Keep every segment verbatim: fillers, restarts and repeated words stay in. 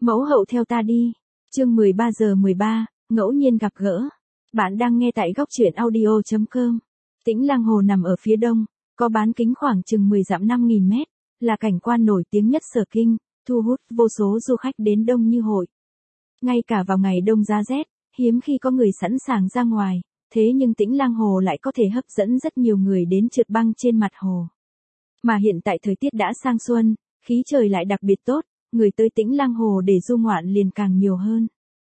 Mẫu hậu theo ta đi. Chương mười ba giờ mười ba, ngẫu nhiên gặp gỡ. Bạn đang nghe tại góc truyện audio chấm com. Tĩnh Lăng Hồ nằm ở phía đông, có bán kính khoảng chừng mười dặm năm nghìn mét, là cảnh quan nổi tiếng nhất Sở Kinh, thu hút vô số du khách đến đông như hội. Ngay cả vào ngày đông giá rét, hiếm khi có người sẵn sàng ra ngoài, thế nhưng Tĩnh Lăng Hồ lại có thể hấp dẫn rất nhiều người đến trượt băng trên mặt hồ. Mà hiện tại thời tiết đã sang xuân, khí trời lại đặc biệt tốt, người tới Tĩnh Lăng Hồ để du ngoạn liền càng nhiều hơn.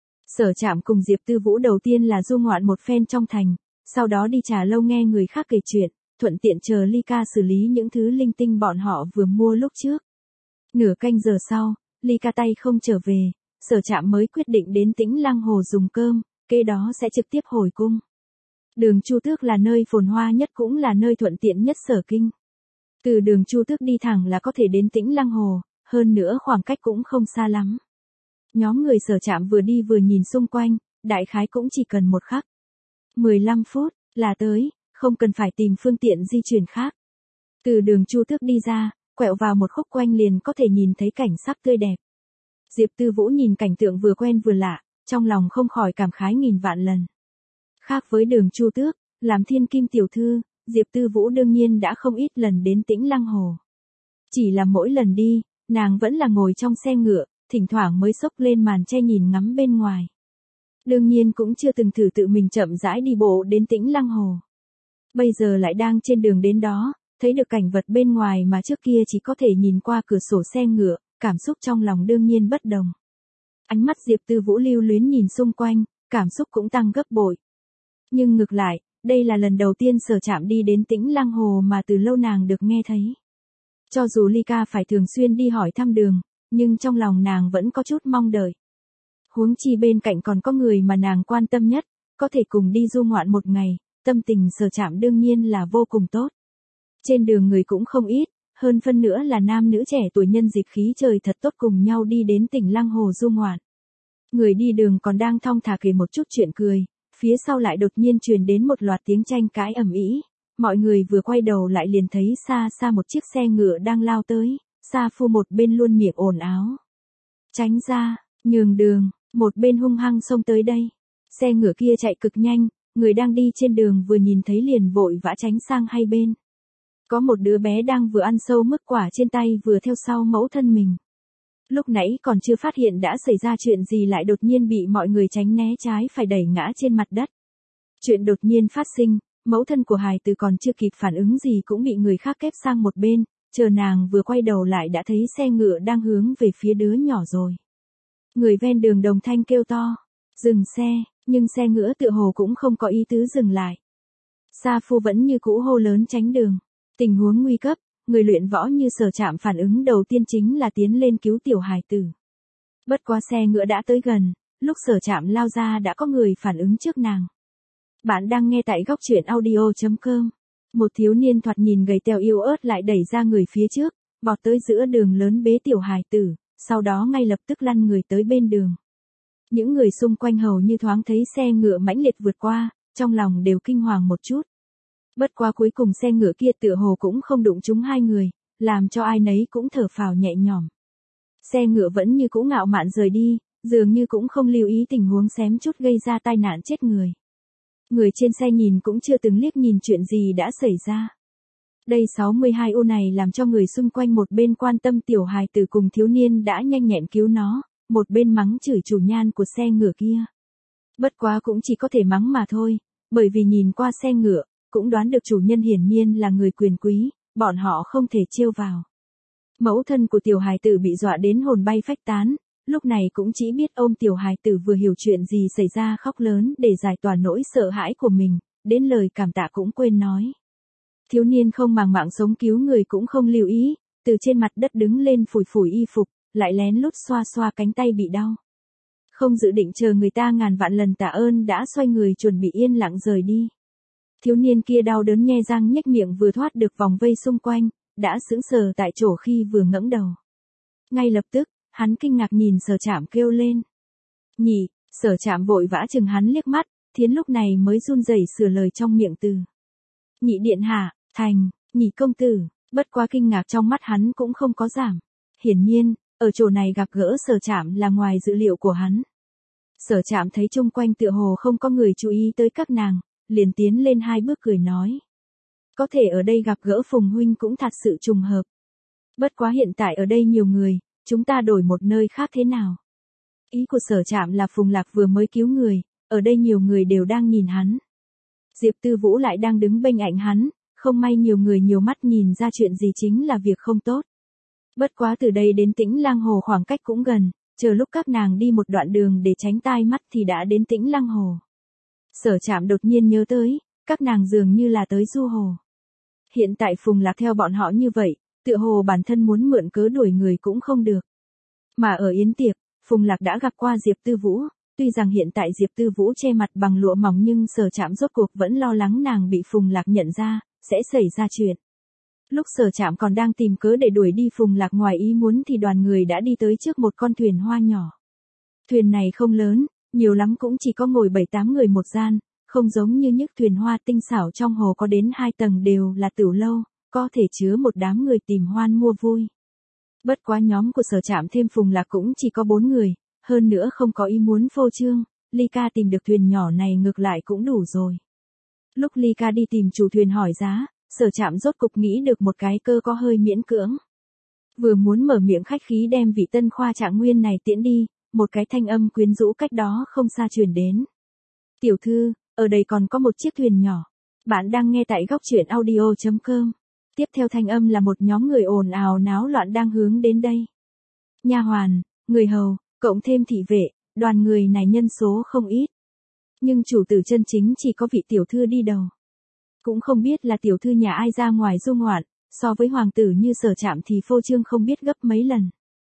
Sở Trạm cùng Diệp Tư Vũ đầu tiên là du ngoạn một phen trong thành, sau đó đi trà lâu nghe người khác kể chuyện, thuận tiện chờ Ly Ca xử lý những thứ linh tinh bọn họ vừa mua lúc trước. Nửa canh giờ sau, Ly Ca tay không trở về, Sở Trạm mới quyết định đến Tĩnh Lăng Hồ dùng cơm, kế đó sẽ trực tiếp hồi cung. Đường Chu Tước là nơi phồn hoa nhất cũng là nơi thuận tiện nhất Sở Kinh. Từ đường Chu Tước đi thẳng là có thể đến Tĩnh Lăng Hồ, hơn nữa khoảng cách cũng không xa lắm. Nhóm người Sở Trạm vừa đi vừa nhìn xung quanh, đại khái cũng chỉ cần một khắc. mười lăm phút, là tới, không cần phải tìm phương tiện di chuyển khác. Từ đường Chu Tước đi ra, quẹo vào một khúc quanh liền có thể nhìn thấy cảnh sắc tươi đẹp. Diệp Tư Vũ nhìn cảnh tượng vừa quen vừa lạ, trong lòng không khỏi cảm khái nghìn vạn lần. Khác với đường Chu Tước, làm thiên kim tiểu thư, Diệp Tư Vũ đương nhiên đã không ít lần đến Tĩnh Lăng Hồ. Chỉ là mỗi lần đi, nàng vẫn là ngồi trong xe ngựa, thỉnh thoảng mới xốc lên màn che nhìn ngắm bên ngoài. Đương nhiên cũng chưa từng thử tự mình chậm rãi đi bộ đến Tĩnh Lăng Hồ. Bây giờ lại đang trên đường đến đó, thấy được cảnh vật bên ngoài mà trước kia chỉ có thể nhìn qua cửa sổ xe ngựa, cảm xúc trong lòng đương nhiên bất đồng. Ánh mắt Diệp Tư Vũ lưu luyến nhìn xung quanh, cảm xúc cũng tăng gấp bội. Nhưng ngược lại, đây là lần đầu tiên Sở Trạm đi đến Tĩnh Lăng Hồ mà từ lâu nàng được nghe thấy. Cho dù Ly Ca phải thường xuyên đi hỏi thăm đường, nhưng trong lòng nàng vẫn có chút mong đợi. Huống chi bên cạnh còn có người mà nàng quan tâm nhất, có thể cùng đi du ngoạn một ngày, tâm tình Sở Trạm đương nhiên là vô cùng tốt. Trên đường người cũng không ít, hơn phân nữa là nam nữ trẻ tuổi nhân dịp khí trời thật tốt cùng nhau đi đến Tĩnh Lăng Hồ du ngoạn. Người đi đường còn đang thong thả kể một chút chuyện cười, phía sau lại đột nhiên truyền đến một loạt tiếng tranh cãi ầm ĩ. Mọi người vừa quay đầu lại liền thấy xa xa một chiếc xe ngựa đang lao tới, Sa Phu một bên luôn miệng ồn ào. Tránh ra, nhường đường, một bên hung hăng xông tới đây. Xe ngựa kia chạy cực nhanh, người đang đi trên đường vừa nhìn thấy liền vội vã tránh sang hai bên. Có một đứa bé đang vừa ăn sâu mứt quả trên tay vừa theo sau mẫu thân mình. Lúc nãy còn chưa phát hiện đã xảy ra chuyện gì lại đột nhiên bị mọi người tránh né trái phải đẩy ngã trên mặt đất. Chuyện đột nhiên phát sinh, mẫu thân của hài tử còn chưa kịp phản ứng gì cũng bị người khác kép sang một bên, chờ nàng vừa quay đầu lại đã thấy xe ngựa đang hướng về phía đứa nhỏ rồi. Người ven đường đồng thanh kêu to, dừng xe, nhưng xe ngựa tựa hồ cũng không có ý tứ dừng lại. Sa Phu vẫn như cũ hô lớn tránh đường. Tình huống nguy cấp, người luyện võ như Sở Trạm phản ứng đầu tiên chính là tiến lên cứu tiểu hài tử. Bất quá xe ngựa đã tới gần, lúc Sở Trạm lao ra đã có người phản ứng trước nàng. Bạn đang nghe tại góc truyện audio chấm com. Một thiếu niên thoạt nhìn gầy teo yếu ớt lại đẩy ra người phía trước, bọt tới giữa đường lớn bế tiểu hài tử, sau đó ngay lập tức lăn người tới bên đường. Những người xung quanh hầu như thoáng thấy xe ngựa mãnh liệt vượt qua, trong lòng đều kinh hoàng một chút. Bất quá cuối cùng xe ngựa kia tựa hồ cũng không đụng trúng hai người, làm cho ai nấy cũng thở phào nhẹ nhõm. Xe ngựa vẫn như cũ ngạo mạn rời đi, dường như cũng không lưu ý tình huống xém chút gây ra tai nạn chết người. Người trên xe nhìn cũng chưa từng liếc nhìn chuyện gì đã xảy ra. Đây sáu mươi hai U này làm cho người xung quanh một bên quan tâm tiểu hài tử cùng thiếu niên đã nhanh nhẹn cứu nó, một bên mắng chửi chủ nhan của xe ngựa kia. Bất quá cũng chỉ có thể mắng mà thôi, bởi vì nhìn qua xe ngựa, cũng đoán được chủ nhân hiển nhiên là người quyền quý, bọn họ không thể trêu vào. Mẫu thân của tiểu hài tử bị dọa đến hồn bay phách tán, lúc này cũng chỉ biết ôm tiểu hài tử vừa hiểu chuyện gì xảy ra khóc lớn để giải tỏa nỗi sợ hãi của mình, đến lời cảm tạ cũng quên nói. Thiếu niên không màng mạng sống cứu người cũng không lưu ý, từ trên mặt đất đứng lên phủi phủi y phục, lại lén lút xoa xoa cánh tay bị đau. Không dự định chờ người ta ngàn vạn lần tạ ơn đã xoay người chuẩn bị yên lặng rời đi. Thiếu niên kia đau đớn nhe răng nhếch miệng vừa thoát được vòng vây xung quanh, đã sững sờ tại chỗ khi vừa ngẩng đầu. Ngay lập tức, hắn kinh ngạc nhìn Sở Trạm kêu lên. Nhị, Sở Trạm vội vã chừng hắn liếc mắt, Thiến lúc này mới run rẩy sửa lời trong miệng từ. Nhị điện hạ, thành, nhị công tử, bất quá kinh ngạc trong mắt hắn cũng không có giảm. Hiển nhiên, ở chỗ này gặp gỡ Sở Trạm là ngoài dự liệu của hắn. Sở Trạm thấy chung quanh tựa hồ không có người chú ý tới các nàng, liền tiến lên hai bước cười nói. Có thể ở đây gặp gỡ Phùng huynh cũng thật sự trùng hợp. Bất quá hiện tại ở đây nhiều người, chúng ta đổi một nơi khác thế nào? Ý của Sở Trạm là Phùng Lạc vừa mới cứu người, ở đây nhiều người đều đang nhìn hắn. Diệp Tư Vũ lại đang đứng bên cạnh hắn, không may nhiều người nhiều mắt nhìn ra chuyện gì chính là việc không tốt. Bất quá từ đây đến Tĩnh Lăng Hồ khoảng cách cũng gần, chờ lúc các nàng đi một đoạn đường để tránh tai mắt thì đã đến Tĩnh Lăng Hồ. Sở Trạm đột nhiên nhớ tới, các nàng dường như là tới du hồ. Hiện tại Phùng Lạc theo bọn họ như vậy, tựa hồ bản thân muốn mượn cớ đuổi người cũng không được. Mà ở yến tiệc, Phùng Lạc đã gặp qua Diệp Tư Vũ, tuy rằng hiện tại Diệp Tư Vũ che mặt bằng lụa mỏng nhưng Sở Trạm rốt cuộc vẫn lo lắng nàng bị Phùng Lạc nhận ra, sẽ xảy ra chuyện. Lúc Sở Trạm còn đang tìm cớ để đuổi đi Phùng Lạc ngoài ý muốn thì đoàn người đã đi tới trước một con thuyền hoa nhỏ. Thuyền này không lớn, nhiều lắm cũng chỉ có ngồi bảy tám người một gian, không giống như những thuyền hoa tinh xảo trong hồ có đến hai tầng đều là tửu lâu, có thể chứa một đám người tìm hoan mua vui. Bất quá nhóm của Sở Trạm thêm Phùng Lạc cũng chỉ có bốn người, hơn nữa không có ý muốn phô trương, Ly Ca tìm được thuyền nhỏ này ngược lại cũng đủ rồi. Lúc Ly Ca đi tìm chủ thuyền hỏi giá, Sở Trạm rốt cục nghĩ được một cái cơ có hơi miễn cưỡng. Vừa muốn mở miệng khách khí đem vị tân khoa trạng nguyên này tiễn đi, một cái thanh âm quyến rũ cách đó không xa truyền đến. Tiểu thư, ở đây còn có một chiếc thuyền nhỏ. Bạn đang nghe tại góc truyện audio chấm com. Tiếp theo thanh âm là một nhóm người ồn ào náo loạn đang hướng đến đây. Nha hoàn, người hầu, cộng thêm thị vệ, đoàn người này nhân số không ít. Nhưng chủ tử chân chính chỉ có vị tiểu thư đi đầu. Cũng không biết là tiểu thư nhà ai ra ngoài du ngoạn, so với hoàng tử như Sở Trạm thì phô trương không biết gấp mấy lần.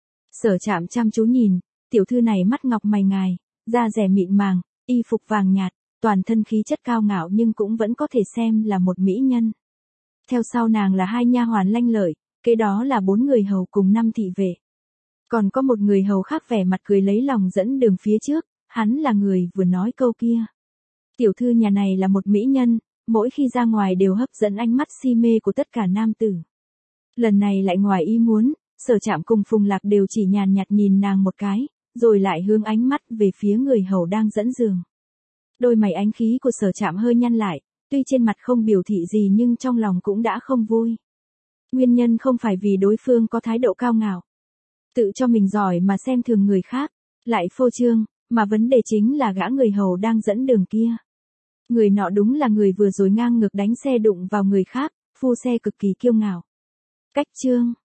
Sở Trạm chăm chú nhìn, tiểu thư này mắt ngọc mày ngài, da dẻ mịn màng, y phục vàng nhạt, toàn thân khí chất cao ngạo nhưng cũng vẫn có thể xem là một mỹ nhân. Theo sau nàng là hai nha hoàn lanh lợi, kế đó là bốn người hầu cùng năm thị vệ. Còn có một người hầu khác vẻ mặt cười lấy lòng dẫn đường phía trước, hắn là người vừa nói câu kia. Tiểu thư nhà này là một mỹ nhân, mỗi khi ra ngoài đều hấp dẫn ánh mắt si mê của tất cả nam tử. Lần này lại ngoài ý muốn, Sở Trạm cùng Phùng Lạc đều chỉ nhàn nhạt nhìn nàng một cái, rồi lại hướng ánh mắt về phía người hầu đang dẫn giường. Đôi mày ánh khí của Sở Trạm hơi nhăn lại, tuy trên mặt không biểu thị gì nhưng trong lòng cũng đã không vui. Nguyên nhân không phải vì đối phương có thái độ cao ngạo, tự cho mình giỏi mà xem thường người khác, lại phô trương, mà vấn đề chính là gã người hầu đang dẫn đường kia. Người nọ đúng là người vừa rồi ngang ngược đánh xe đụng vào người khác, phu xe cực kỳ kiêu ngạo. Cách chương